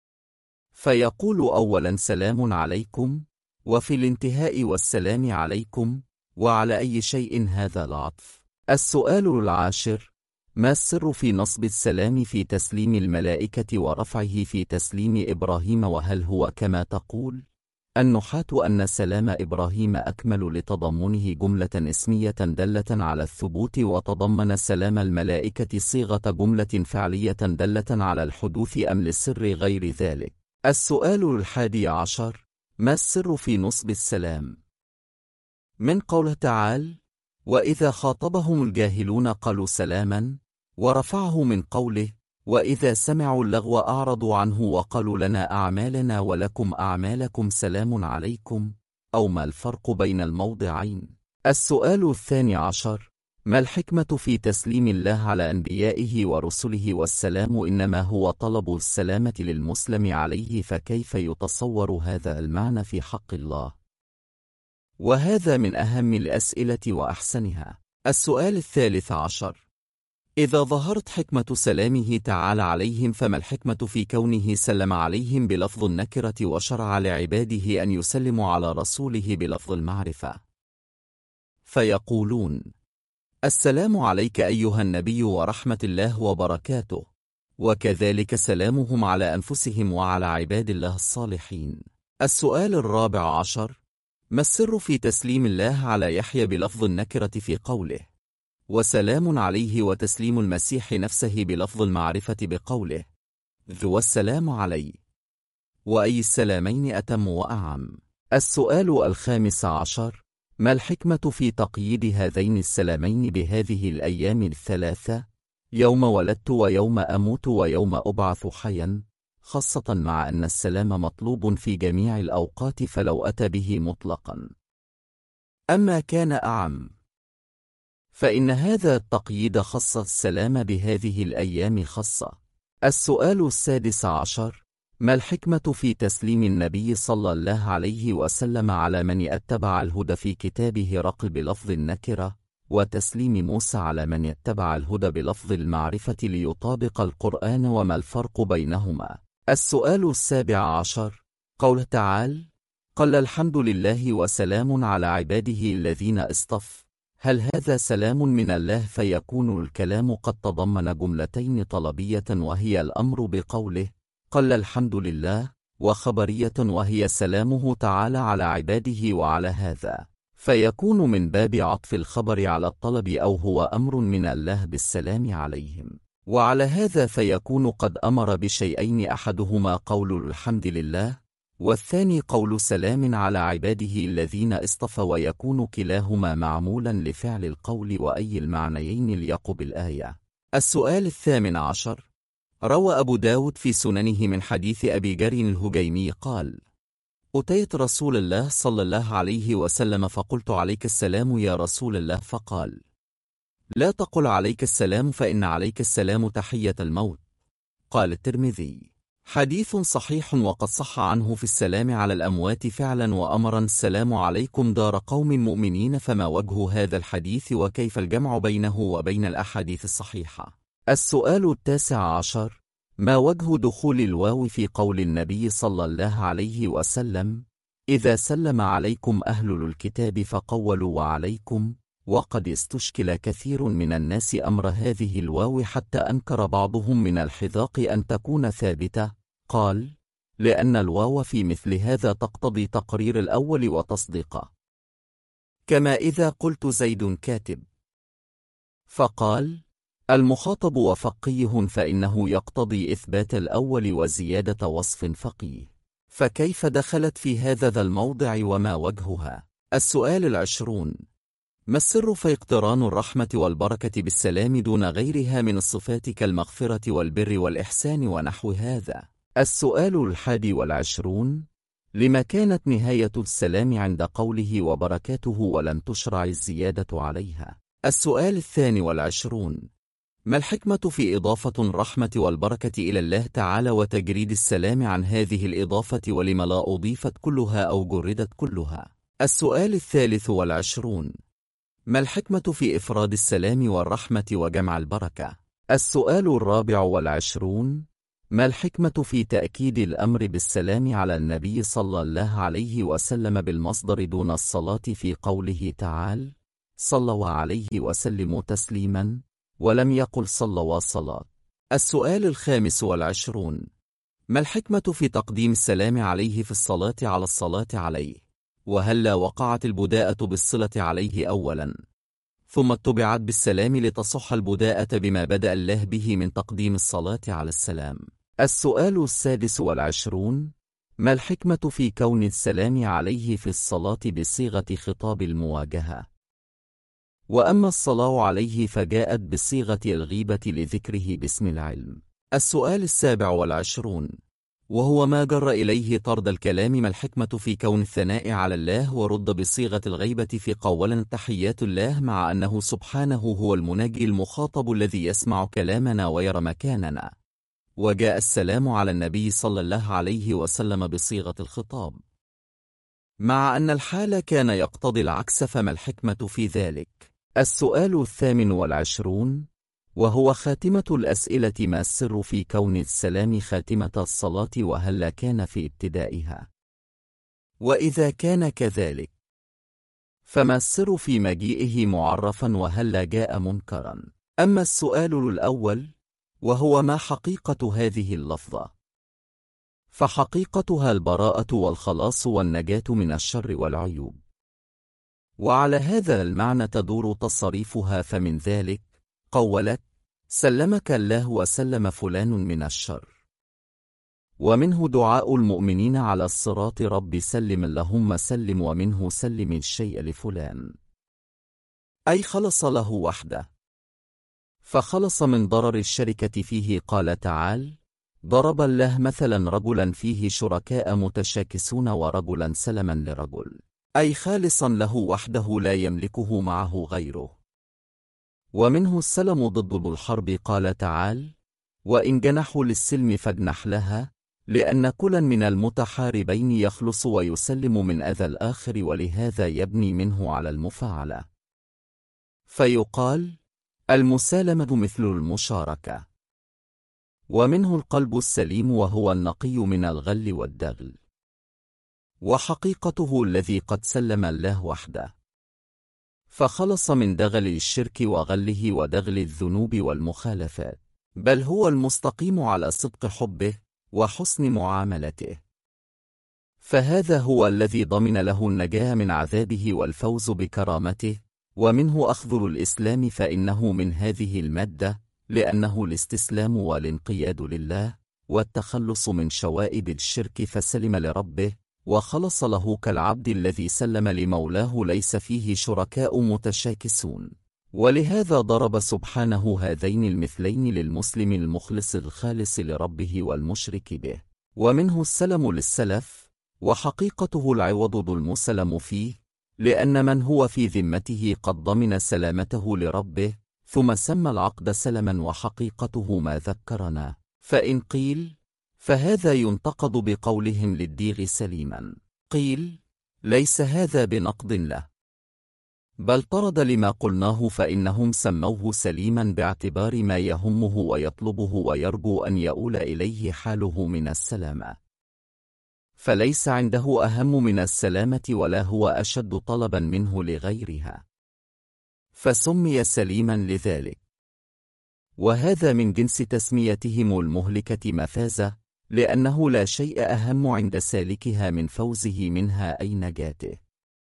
فيقول أولا سلام عليكم، وفي الانتهاء والسلام عليكم، وعلى أي شيء هذا العطف؟ السؤال العاشر: ما السر في نصب السلام في تسليم الملائكة ورفعه في تسليم إبراهيم، وهل هو كما تقول النحاة أن سلام إبراهيم أكمل لتضمنه جملة اسمية دالة على الثبوت، وتضمن سلام الملائكة صيغة جملة فعلية دالة على الحدوث، أم للسر غير ذلك؟ السؤال 11: ما السر في نصب السلام؟ من قوله تعالى: وإذا خاطبهم الجاهلون قالوا سلاما، ورفعه من قوله: وإذا سمعوا اللغو أعرضوا عنه وقالوا لنا أعمالنا ولكم أعمالكم سلام عليكم، أو ما الفرق بين الموضعين؟ السؤال 12: ما الحكمة في تسليم الله على أنبيائه ورسله والسلام إنما هو طلب السلامة للمسلم عليه، فكيف يتصور هذا المعنى في حق الله؟ وهذا من أهم الأسئلة وأحسنها. السؤال 13: إذا ظهرت حكمة سلامه تعالى عليهم، فما الحكمة في كونه سلم عليهم بلفظ النكرة وشرع لعباده أن يسلموا على رسوله بلفظ المعرفة؟ فيقولون: السلام عليك أيها النبي ورحمة الله وبركاته، وكذلك سلامهم على أنفسهم وعلى عباد الله الصالحين. السؤال 14: ما السر في تسليم الله على يحيى بلفظ النكرة في قوله: وسلام عليه، وتسليم المسيح نفسه بلفظ المعرفة بقوله: ذو السلام علي؟ وأي السلامين أتم وأعم؟ السؤال 15: ما الحكمة في تقييد هذين السلامين بهذه الأيام الثلاثة، يوم ولدت ويوم أموت ويوم أبعث حيا، خاصة مع أن السلام مطلوب في جميع الأوقات فلو أتى به مطلقا أما كان أعم، فإن هذا التقييد خص السلام بهذه الأيام خاصة. السؤال 16: ما الحكمة في تسليم النبي صلى الله عليه وسلم على من اتبع الهدى في كتابه رق بلفظ النكرة، وتسليم موسى على من اتبع الهدى بلفظ المعرفة ليطابق القرآن، وما الفرق بينهما؟ السؤال 17: قوله تعالى: قل الحمد لله وسلام على عباده الذين اصطفى، هل هذا سلام من الله؟ فيكون الكلام قد تضمن جملتين طلبية وهي الأمر بقوله قل الحمد لله، وخبرية وهي سلامه تعالى على عباده، وعلى هذا فيكون من باب عطف الخبر على الطلب، أو هو أمر من الله بالسلام عليهم، وعلى هذا فيكون قد أمر بشيئين، أحدهما قول الحمد لله، والثاني قول سلام على عباده الذين اصطفى، ويكون كلاهما معمولا لفعل القول، وأي المعنيين يليق بالآية. السؤال 18: روى أبو داود في سننه من حديث أبي جر الهجيمي قال: أتيت رسول الله صلى الله عليه وسلم فقلت عليك السلام يا رسول الله، فقال: لا تقل عليك السلام فإن عليك السلام تحية الموت. قال الترمذي: حديث صحيح، وقد صح عنه في السلام على الأموات فعلا وأمرا: السلام عليكم دار قوم مؤمنين. فما وجه هذا الحديث، وكيف الجمع بينه وبين الأحاديث الصحيحة؟ السؤال 19: ما وجه دخول الواو في قول النبي صلى الله عليه وسلم: إذا سلم عليكم أهل الكتاب فقولوا وعليكم؟ وقد استشكل كثير من الناس أمر هذه الواو، حتى أنكر بعضهم من الحذاق أن تكون ثابتة. قال: لأن الواو في مثل هذا تقتضي تقرير الأول وتصديقه، كما إذا قلت زيد كاتب. فقال: المخاطب وفقيه، فإنه يقتضي إثبات الأول وزيادة وصف فقيه، فكيف دخلت في هذا ذا الموضع، وما وجهها؟ السؤال 20: ما السر في اقتران الرحمة والبركة بالسلام دون غيرها من الصفات كالمغفرة والبر والإحسان ونحو هذا؟ السؤال 21: لما كانت نهاية السلام عند قوله وبركاته ولم تشرع الزيادة عليها؟ السؤال 22: ما الحكمة في إضافة الرحمة والبركة إلى الله تعالى وتجريد السلام عن هذه الإضافة، ولم لا أضيفت كلها أو جردت كلها؟ السؤال 23: ما الحكمة في إفراد السلام والرحمة وجمع البركة؟ السؤال 24: ما الحكمة في تأكيد الأمر بالسلام على النبي صلى الله عليه وسلم بالمصدر دون الصلاة في قوله تعالى: صلوا عليه وسلموا تسليما، ولم يقل صلوا صلاة؟ السؤال 25: ما الحكمة في تقديم السلام عليه في الصلاة على الصلاة عليه؟ وهلا وقعت البداءة بالصلة عليه أولا ثم اتبعت بالسلام لتصح البداءة بما بدأ الله به من تقديم الصلاة على السلام؟ السؤال 26: ما الحكمة في كون السلام عليه في الصلاة بصيغة خطاب المواجهة؟ وأما الصلاة عليه فجاءت بصيغة الغيبة لذكره باسم العلم. السؤال 27، وهو ما جر إليه طرد الكلام. ما الحكمة في كون الثناء على الله ورد بصيغة الغيبة في قولا تحيات الله، مع أنه سبحانه هو المناجي المخاطب الذي يسمع كلامنا ويرى مكاننا؟ وجاء السلام على النبي صلى الله عليه وسلم بصيغة الخطاب، مع أن الحال كان يقتضي العكس، فما الحكمة في ذلك؟ السؤال 28، وهو خاتمة الأسئلة. ما السر في كون السلام خاتمة الصلاة، وهل كان في ابتدائها؟ وإذا كان كذلك فما السر في مجيئه معرفا، وهل جاء منكرا؟ أما السؤال الأول، وهو ما حقيقة هذه اللفظة، فحقيقتها البراءة والخلاص والنجاة من الشر والعيوب، وعلى هذا المعنى تدور تصريفها. فمن ذلك قولك سلمك الله وسلم فلان من الشر، ومنه دعاء المؤمنين على الصراط رب سلم اللهم سلم، ومنه سلم الشيء لفلان، أي خلص له وحده، فخلص من ضرر الشركة فيه. قال تعالى ضرب الله مثلا رجلا فيه شركاء متشاكسون ورجلا سلما لرجل، أي خالصا له وحده لا يملكه معه غيره. ومنه السلم ضد الحرب. قال تعالى وإن جنحوا للسلم فاجنح لها، لأن كلا من المتحاربين يخلص ويسلم من أذى الآخر، ولهذا يبني منه على المفاعلة، فيقال المسالمة مثل المشاركة. ومنه القلب السليم، وهو النقي من الغل والدغل، وحقيقته الذي قد سلم الله وحده، فخلص من دغل الشرك وغله ودغل الذنوب والمخالفات، بل هو المستقيم على صدق حبه وحسن معاملته، فهذا هو الذي ضمن له النجاة من عذابه والفوز بكرامته. ومنه أخذل الإسلام، فإنه من هذه المادة، لأنه الاستسلام والانقياد لله والتخلص من شوائب الشرك، فسلم لربه وخلص له، كالعبد الذي سلم لمولاه ليس فيه شركاء متشاكسون. ولهذا ضرب سبحانه هذين المثلين للمسلم المخلص الخالص لربه والمشرك به. ومنه السلم للسلف، وحقيقته العوض ذو المسلم فيه، لأن من هو في ذمته قد ضمن سلامته لربه، ثم سمى العقد سلما، وحقيقته ما ذكرنا. فإن قيل فهذا ينتقد بقولهم للديغ سليما، قيل ليس هذا بنقد له، بل طرد لما قلناه، فإنهم سموه سليما باعتبار ما يهمه ويطلبه ويرجو أن يؤول إليه حاله من السلامة، فليس عنده أهم من السلامة، ولا هو أشد طلبا منه لغيرها، فسمي سليما لذلك. وهذا من جنس تسميتهم المهلكة مفازة، لأنه لا شيء أهم عند سالكها من فوزه منها أي نجاته،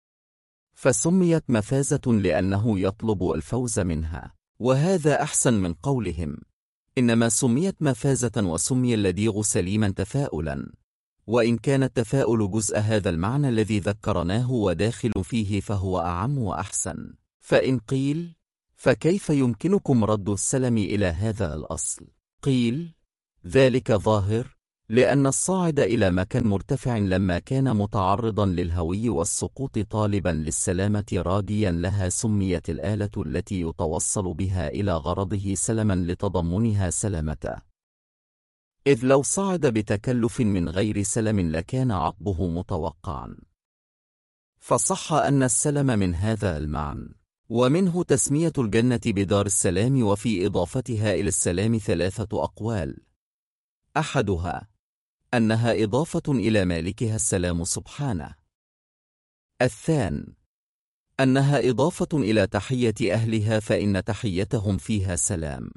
فسميت مفازة لأنه يطلب الفوز منها. وهذا أحسن من قولهم إنما سميت مفازة وسمي اللديغ سليما تفاؤلا، وإن كان التفاؤل جزء هذا المعنى الذي ذكرناه وداخل فيه فهو أعم وأحسن. فإن قيل فكيف يمكنكم رد السلم إلى هذا الأصل؟ قيل ذلك ظاهر، لأن الصاعد إلى مكان مرتفع لما كان متعرضا للهوي والسقوط طالبا للسلامة راجيا لها، سميت الآلة التي يتوصل بها إلى غرضه سلما لتضمنها سلامته، إذ لو صعد بتكلف من غير سلم لكان عقبه متوقعا، فصح أن السلم من هذا المعنى. ومنه تسمية الجنة بدار السلام، وفي إضافتها إلى السلام 3 أقوال، أحدها أنها إضافة إلى مالكها السلام سبحانه، الثاني أنها إضافة إلى تحية أهلها فإن تحيتهم فيها سلام،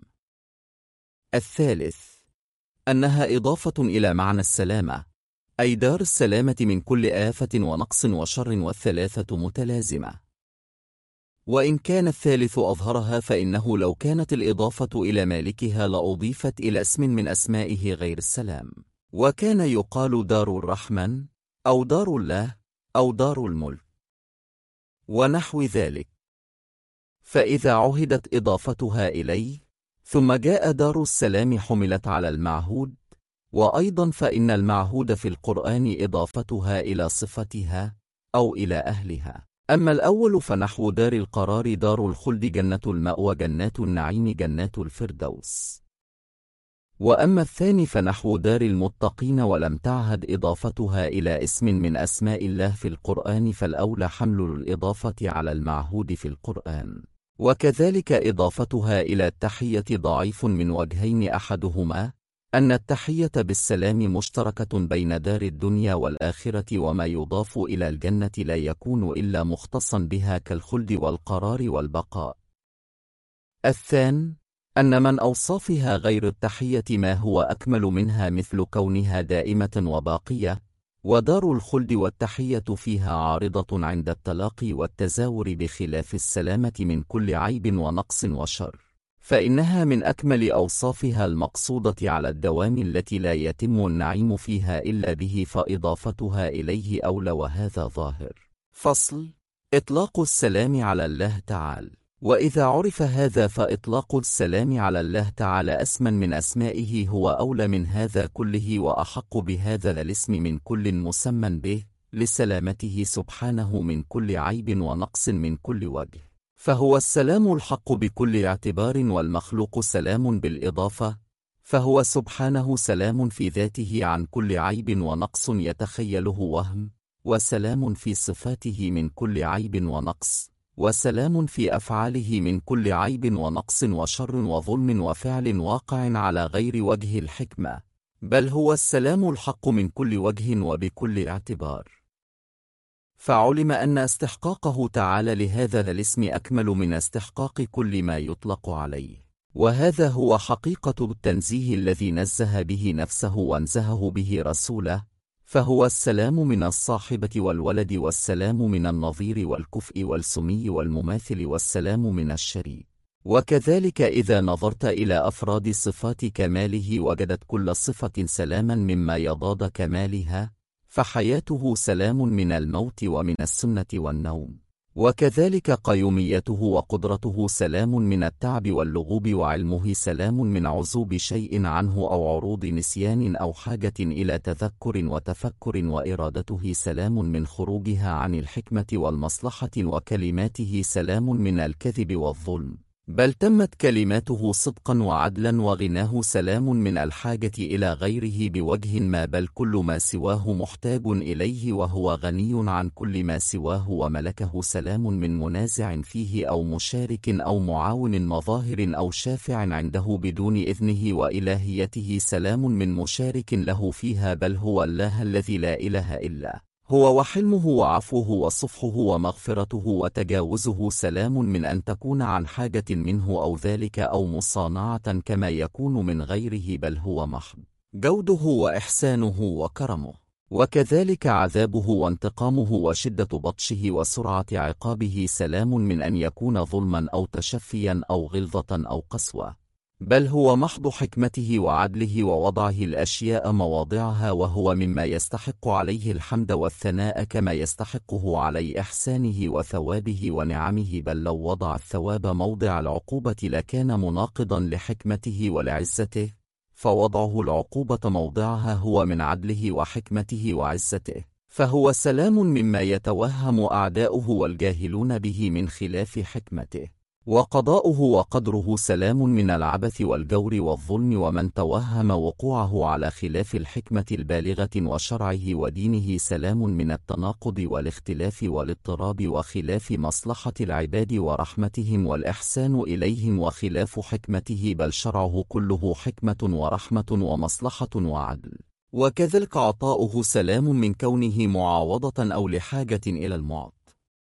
الثالث أنها إضافة إلى معنى السلامة، أي دار السلامة من كل آفة ونقص وشر، والثلاثة متلازمة. وإن كان الثالث أظهرها، فإنه لو كانت الإضافة إلى مالكها لأضيفت إلى اسم من أسمائه غير السلام، وكان يقال دار الرحمن أو دار الله أو دار الملك ونحو ذلك. فإذا عهدت إضافتها إليه ثم جاء دار السلام حملت على المعهود. وأيضا فإن المعهود في القرآن إضافتها إلى صفتها أو إلى أهلها. أما الأول فنحو دار القرار دار الخلد جنة المأوى جنات النعيم جنات الفردوس. وأما الثاني فنحو دار المتقين ولم تعهد إضافتها إلى اسم من أسماء الله في القرآن فالأولى حمل الإضافة على المعهود في القرآن. وكذلك إضافتها إلى التحية ضعيف من وجهين أحدهما أن التحية بالسلام مشتركة بين دار الدنيا والآخرة وما يضاف إلى الجنة لا يكون إلا مختصا بها كالخلد والقرار والبقاء. الثاني أن من أوصافها غير التحية ما هو أكمل منها مثل كونها دائمة وباقية. ودار الخلد والتحية فيها عارضة عند التلاقي والتزاور بخلاف السلامة من كل عيب ونقص وشر، فإنها من أكمل أوصافها المقصودة على الدوام التي لا يتم النعيم فيها إلا به فإضافتها إليه أولى وهذا ظاهر. فصل: إطلاق السلام على الله تعالى. وإذا عرف هذا فإطلاق السلام على الله تعالى اسما من أسمائه هو أولى من هذا كله وأحق بهذا الاسم من كل مسمى به لسلامته سبحانه من كل عيب ونقص من كل وجه، فهو السلام الحق بكل اعتبار والمخلوق سلام بالإضافة، فهو سبحانه سلام في ذاته عن كل عيب ونقص يتخيله وهم، وسلام في صفاته من كل عيب ونقص، وسلام في أفعاله من كل عيب ونقص وشر وظلم وفعل واقع على غير وجه الحكمة، بل هو السلام الحق من كل وجه وبكل اعتبار. فعلم أن استحقاقه تعالى لهذا الاسم أكمل من استحقاق كل ما يطلق عليه، وهذا هو حقيقة التنزيه الذي نزه به نفسه وانزهه به رسوله، فهو السلام من الصاحبة والولد والسلام من النظير والكفء والسمي والمماثل والسلام من الشريك. وكذلك إذا نظرت إلى أفراد صفات كماله وجدت كل صفة سلاما مما يضاد كمالها، فحياته سلام من الموت ومن السنة والنوم، وكذلك قيوميته وقدرته سلام من التعب واللغوب، وعلمه سلام من عزوب شيء عنه أو عروض نسيان أو حاجة إلى تذكر وتفكر، وإرادته سلام من خروجها عن الحكمة والمصلحة، وكلماته سلام من الكذب والظلم، بل تمت كلماته صدقا وعدلا، وغناه سلام من الحاجة إلى غيره بوجه ما، بل كل ما سواه محتاج إليه وهو غني عن كل ما سواه، وملكه سلام من منازع فيه أو مشارك أو معاون مظاهر أو شافع عنده بدون إذنه، وإلهيته سلام من مشارك له فيها، بل هو الله الذي لا إله إلا هو، وحلمه وعفوه وصفحه ومغفرته وتجاوزه سلام من أن تكون عن حاجة منه أو ذلك أو مصانعة كما يكون من غيره، بل هو محض جوده وإحسانه وكرمه. وكذلك عذابه وانتقامه وشدة بطشه وسرعة عقابه سلام من أن يكون ظلما أو تشفيا أو غلظة أو قسوة، بل هو محض حكمته وعدله ووضعه الأشياء مواضعها، وهو مما يستحق عليه الحمد والثناء كما يستحقه على إحسانه وثوابه ونعمه، بل لو وضع الثواب موضع العقوبة لكان مناقضا لحكمته ولعزته، فوضعه العقوبة موضعها هو من عدله وحكمته وعزته، فهو سلام مما يتوهم أعداؤه والجاهلون به من خلاف حكمته. وقضاؤه وقدره سلام من العبث والجور والظلم، ومن توهم وقوعه على خلاف الحكمة البالغة وشرعه ودينه سلام من التناقض والاختلاف والاضطراب وخلاف مصلحة العباد ورحمتهم والإحسان إليهم وخلاف حكمته، بل شرعه كله حكمة ورحمة ومصلحة وعدل. وكذلك عطاؤه سلام من كونه معاوضة أو لحاجة إلى المعط،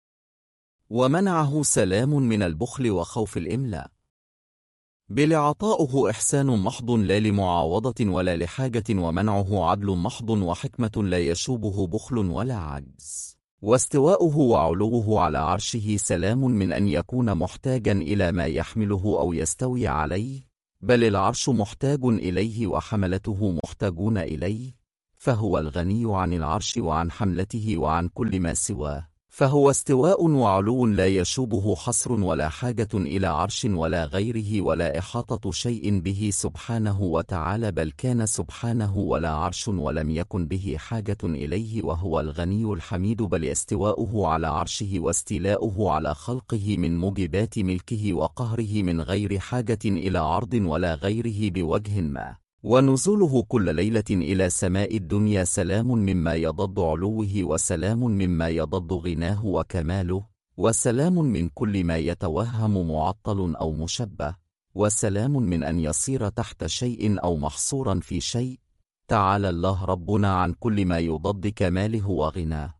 ومنعه سلام من البخل وخوف الإملاء، بل عطاؤه إحسان محض لا لمعاوضة ولا لحاجة، ومنعه عدل محض وحكمة لا يشوبه بخل ولا عجز. واستواؤه وعلوه على عرشه سلام من أن يكون محتاجا إلى ما يحمله أو يستوي عليه، بل العرش محتاج إليه وحملته محتاجون إليه، فهو الغني عن العرش وعن حملته وعن كل ما سواه، فهو استواء وعلو لا يشوبه حصر ولا حاجة إلى عرش ولا غيره ولا إحاطة شيء به سبحانه وتعالى، بل كان سبحانه ولا عرش ولم يكن به حاجة إليه، وهو الغني الحميد، بل استواؤه على عرشه واستيلاؤه على خلقه من موجبات ملكه وقهره من غير حاجة إلى عرض ولا غيره بوجه ما، ونزوله كل ليلة إلى سماء الدنيا سلام مما يضد علوه وسلام مما يضد غناه وكماله، وسلام من كل ما يتوهم معطل أو مشبه، وسلام من أن يصير تحت شيء أو محصورا في شيء. تعالى الله ربنا عن كل ما يضد كماله وغناه.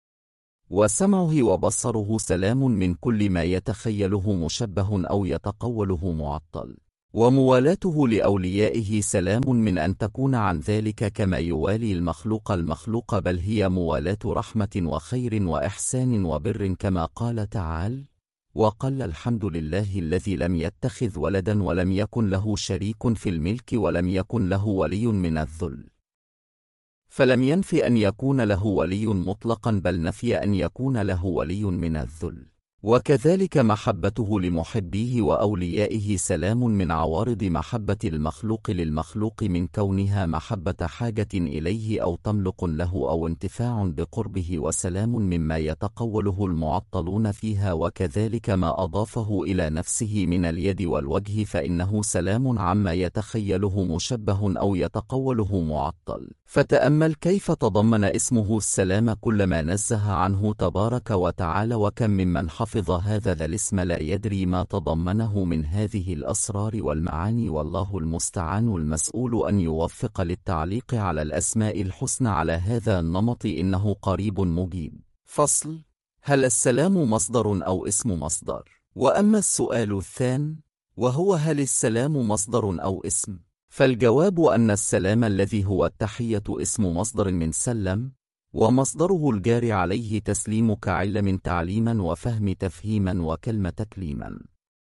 وسمعه وبصره سلام من كل ما يتخيله مشبه أو يتقوله معطل. وموالاته لأوليائه سلام من أن تكون عن ذلك كما يوالي المخلوق، بل هي موالاة رحمة وخير وإحسان وبر، كما قال تعالى: وقال الحمد لله الذي لم يتخذ ولدا ولم يكن له شريك في الملك ولم يكن له ولي من الذل. فلم ينف أن يكون له ولي مطلقا، بل نفي أن يكون له ولي من الذل. وكذلك محبته لمحبيه وأوليائه سلام من عوارض محبة المخلوق للمخلوق، من كونها محبة حاجة إليه أو تملق له أو انتفاع بقربه، وسلام مما يتقوله المعطلون فيها. وكذلك ما أضافه إلى نفسه من اليد والوجه فإنه سلام عما يتخيله مشبه أو يتقوله معطل. فتأمل كيف تضمن اسمه السلام كل ما نزه عنه تبارك وتعالى، وكم ممن حفظ هذا الاسم لا يدري ما تضمنه من هذه الأسرار والمعاني، والله المستعان، المسؤول أن يوفق للتعليق على الأسماء الحسنى على هذا النمط، إنه قريب مجيب. فصل: هل السلام مصدر أو اسم مصدر؟ وأما السؤال الثاني وهو هل السلام مصدر أو اسم، فالجواب أن السلام الذي هو التحية اسم مصدر من سلم، ومصدره الجاري عليه تسليم كعلم تعليما وفهم تفهيما وكلمة تكليما.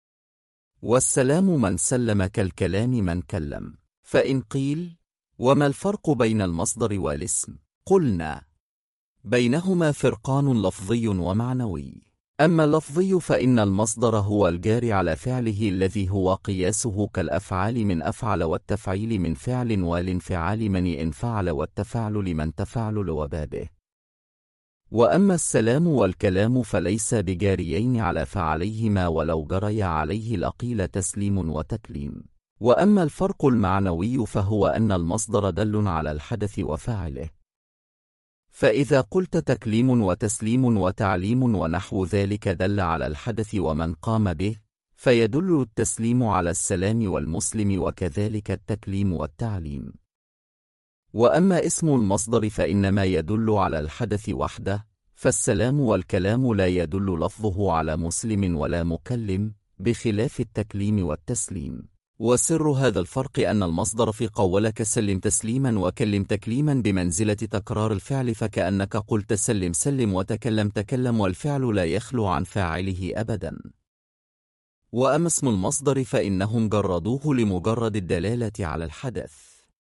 والسلام من سلم كالكلام من كلم. فإن قيل: وما الفرق بين المصدر والاسم؟ قلنا: بينهما فرقان لفظي ومعنوي. أما اللفظي فإن المصدر هو الجاري على فعله الذي هو قياسه كالأفعال من أفعل، والتفعيل من فعل، والانفعال من انفعل، والتفعل لمن تفعل وبابه. وأما السلام والكلام فليس بجاريين على فعليهما، ولو جري عليه لقيل تسليم وتكليم. وأما الفرق المعنوي فهو أن المصدر دل على الحدث وفاعله، فإذا قلت تكليم وتسليم وتعليم ونحو ذلك دل على الحدث ومن قام به، فيدل التسليم على السلام والمسلم، وكذلك التكليم والتعليم. وأما اسم المصدر فإنما يدل على الحدث وحده، فالسلام والكلام لا يدل لفظه على مسلم ولا مكلم، بخلاف التكليم والتسليم. وسر هذا الفرق أن المصدر في قولك سلم تسليما وكلم تكليما بمنزلة تكرار الفعل، فكأنك قلت سلم سلم وتكلم تكلم، والفعل لا يخلو عن فاعله أبدا. وأما اسم المصدر فإنهم جردوه لمجرد الدلالة على الحدث.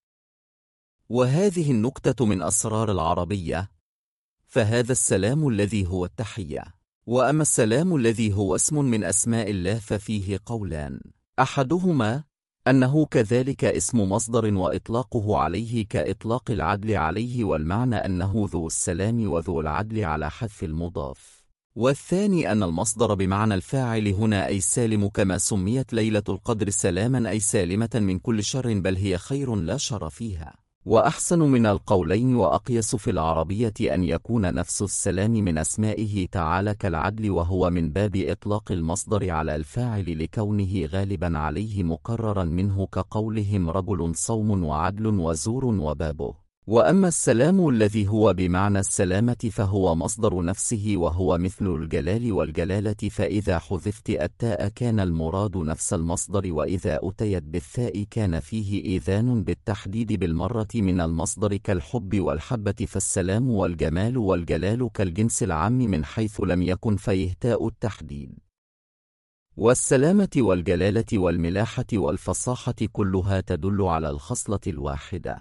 وهذه النكتة من أسرار العربية. فهذا السلام الذي هو التحية. وأما السلام الذي هو اسم من أسماء الله ففيه قولان: أحدهما أنه كذلك اسم مصدر، وإطلاقه عليه كإطلاق العدل عليه، والمعنى أنه ذو السلام وذو العدل على حذف المضاف. والثاني أن المصدر بمعنى الفاعل هنا أي سالم، كما سميت ليلة القدر سلاما أي سالمة من كل شر، بل هي خير لا شر فيها. وأحسن من القولين وأقيس في العربية أن يكون نفس السلام من أسمائه تعالى كالعدل، وهو من باب إطلاق المصدر على الفاعل لكونه غالبا عليه مكررا منه، كقولهم رجل صوم وعدل وزور وبابه. وأما السلام الذي هو بمعنى السلامة فهو مصدر نفسه، وهو مثل الجلال والجلالة، فإذا حذفت التاء كان المراد نفس المصدر، وإذا أتيت بالثاء كان فيه إيذان بالتحديد بالمرة من المصدر، كالحب والحبة. فالسلام والجمال والجلال كالجنس العام من حيث لم يكن فيه تاء التحديد. والسلامة والجلالة والملاحة والفصاحة كلها تدل على الخصلة الواحدة.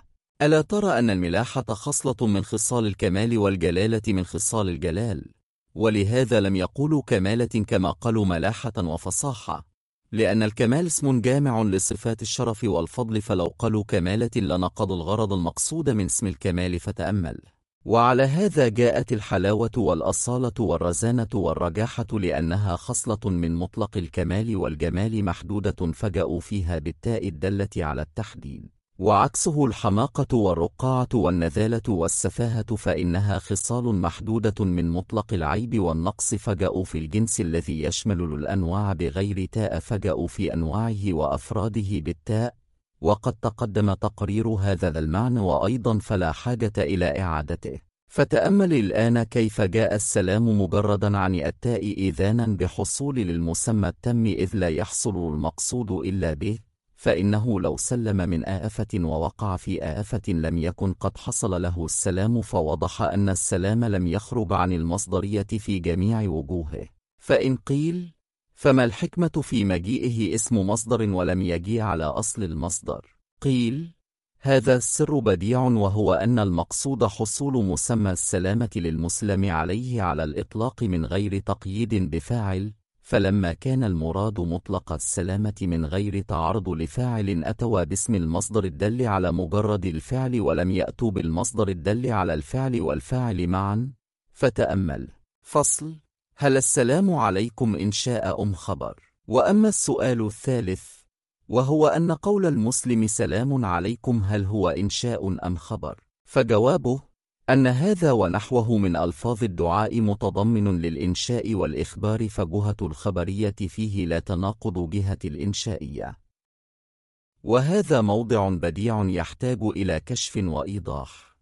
ألا ترى أن الملاحة خصلة من خصال الكمال والجلالة من خصال الجلال، ولهذا لم يقولوا كمالة كما قالوا ملاحة وفصاحة، لأن الكمال اسم جامع لصفات الشرف والفضل، فلو قالوا كمالة لنقضوا الغرض المقصود من اسم الكمال. فتأمل. وعلى هذا جاءت الحلاوة والأصالة والرزانة والرجاحة، لأنها خصلة من مطلق الكمال والجمال محدودة فجأوا فيها بالتاء الدالة على التحديد، وعكسه الحماقة والرقاعة والنذالة والسفاهة، فإنها خصال محدودة من مطلق العيب والنقص فجأوا في الجنس الذي يشمل الأنواع بغير تاء فجأوا في أنواعه وأفراده بالتاء، وقد تقدم تقرير هذا المعنى وأيضا فلا حاجة إلى إعادته. فتأمل الآن كيف جاء السلام مجردا عن التاء إذانا بحصول للمسمى التم، إذ لا يحصل المقصود إلا به، فإنه لو سلم من آفة ووقع في آفة لم يكن قد حصل له السلام، فوضح أن السلام لم يخرج عن المصدرية في جميع وجوهه. فإن قيل فما الحكمة في مجيئه اسم مصدر ولم يجي على أصل المصدر؟ قيل هذا السر بديع، وهو أن المقصود حصول مسمى السلامة للمسلم عليه على الإطلاق من غير تقييد بفاعل، فلما كان المراد مطلق السلامة من غير تعرض لفاعل أتوا باسم المصدر الدل على مجرد الفعل، ولم يأتوا بالمصدر الدل على الفعل والفاعل معا. فتأمل. فصل. هل السلام عليكم إنشاء أم خبر؟ وأما السؤال الثالث وهو أن قول المسلم سلام عليكم هل هو إنشاء أم خبر؟ فجوابه أن هذا ونحوه من ألفاظ الدعاء متضمن للإنشاء والإخبار، فجهة الخبرية فيه لا تناقض جهة الإنشائية، وهذا موضع بديع يحتاج إلى كشف وإيضاح.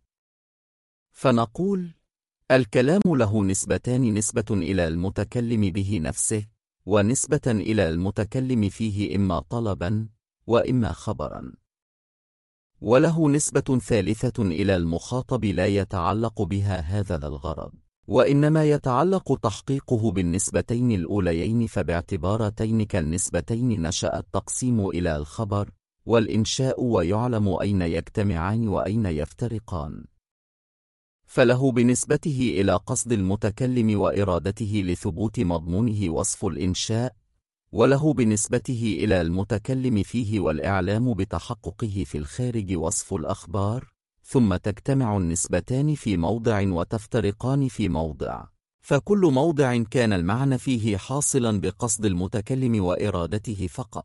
فنقول الكلام له نسبتان، نسبة إلى المتكلم به نفسه، ونسبة إلى المتكلم فيه إما طلبا وإما خبرا، وله نسبة ثالثة إلى المخاطب لا يتعلق بها هذا الغرض، وإنما يتعلق تحقيقه بالنسبتين الأوليين، فباعتبارتين كالنسبتين نشأ التقسيم إلى الخبر والإنشاء، ويعلم أين يجتمعان وأين يفترقان. فله بنسبته إلى قصد المتكلم وإرادته لثبوت مضمونه وصف الإنشاء، وله بنسبته إلى المتكلم فيه والإعلام بتحققه في الخارج وصف الأخبار، ثم تجتمع النسبتان في موضع وتفترقان في موضع، فكل موضع كان المعنى فيه حاصلا بقصد المتكلم وإرادته فقط،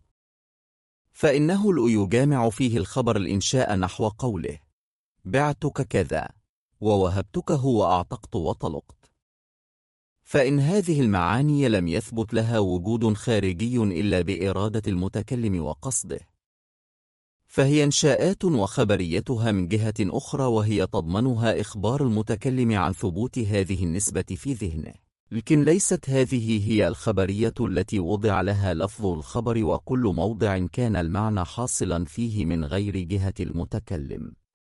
فإنه يجامع فيه الخبر الإنشاء نحو قوله بعتك كذا ووهبتكه وأعتقت وطلقت، فإن هذه المعاني لم يثبت لها وجود خارجي إلا بإرادة المتكلم وقصده، فهي إنشاءات وخبريتها من جهة أخرى، وهي تضمنها إخبار المتكلم عن ثبوت هذه النسبة في ذهنه، لكن ليست هذه هي الخبرية التي وضع لها لفظ الخبر، وكل موضع كان المعنى حاصلا فيه من غير جهة المتكلم،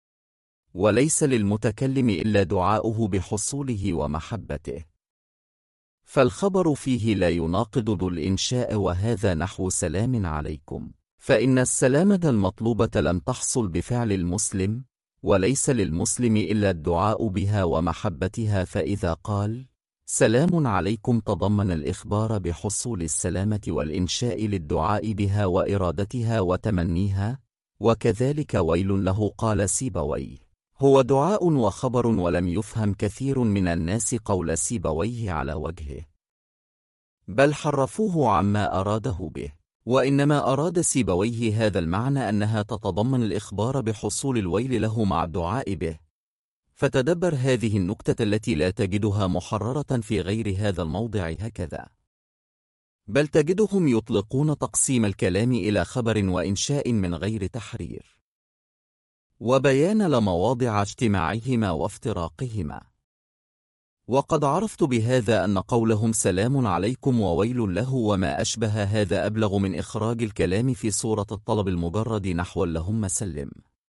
وليس للمتكلم إلا دعاؤه بحصوله ومحبته، فالخبر فيه لا يناقض ذو الإنشاء، وهذا نحو سلام عليكم، فإن السلامة المطلوبة لم تحصل بفعل المسلم، وليس للمسلم إلا الدعاء بها ومحبتها، فإذا قال سلام عليكم تضمن الإخبار بحصول السلامة والإنشاء للدعاء بها وإرادتها وتمنيها، وكذلك ويل له قال سيبويه هو دعاء وخبر، ولم يفهم كثير من الناس قول سيبويه على وجهه، بل حرفوه عما أراده به، وإنما أراد سيبويه هذا المعنى أنها تتضمن الإخبار بحصول الويل له مع الدعاء به. فتدبر هذه النكتة التي لا تجدها محررة في غير هذا الموضع هكذا، بل تجدهم يطلقون تقسيم الكلام إلى خبر وإنشاء من غير تحرير وبيان لمواضع اجتماعهما وافتراقهما. وقد عرفت بهذا أن قولهم سلام عليكم وويل له وما أشبه هذا أبلغ من إخراج الكلام في صورة الطلب المجرد نحو اللهم سلم.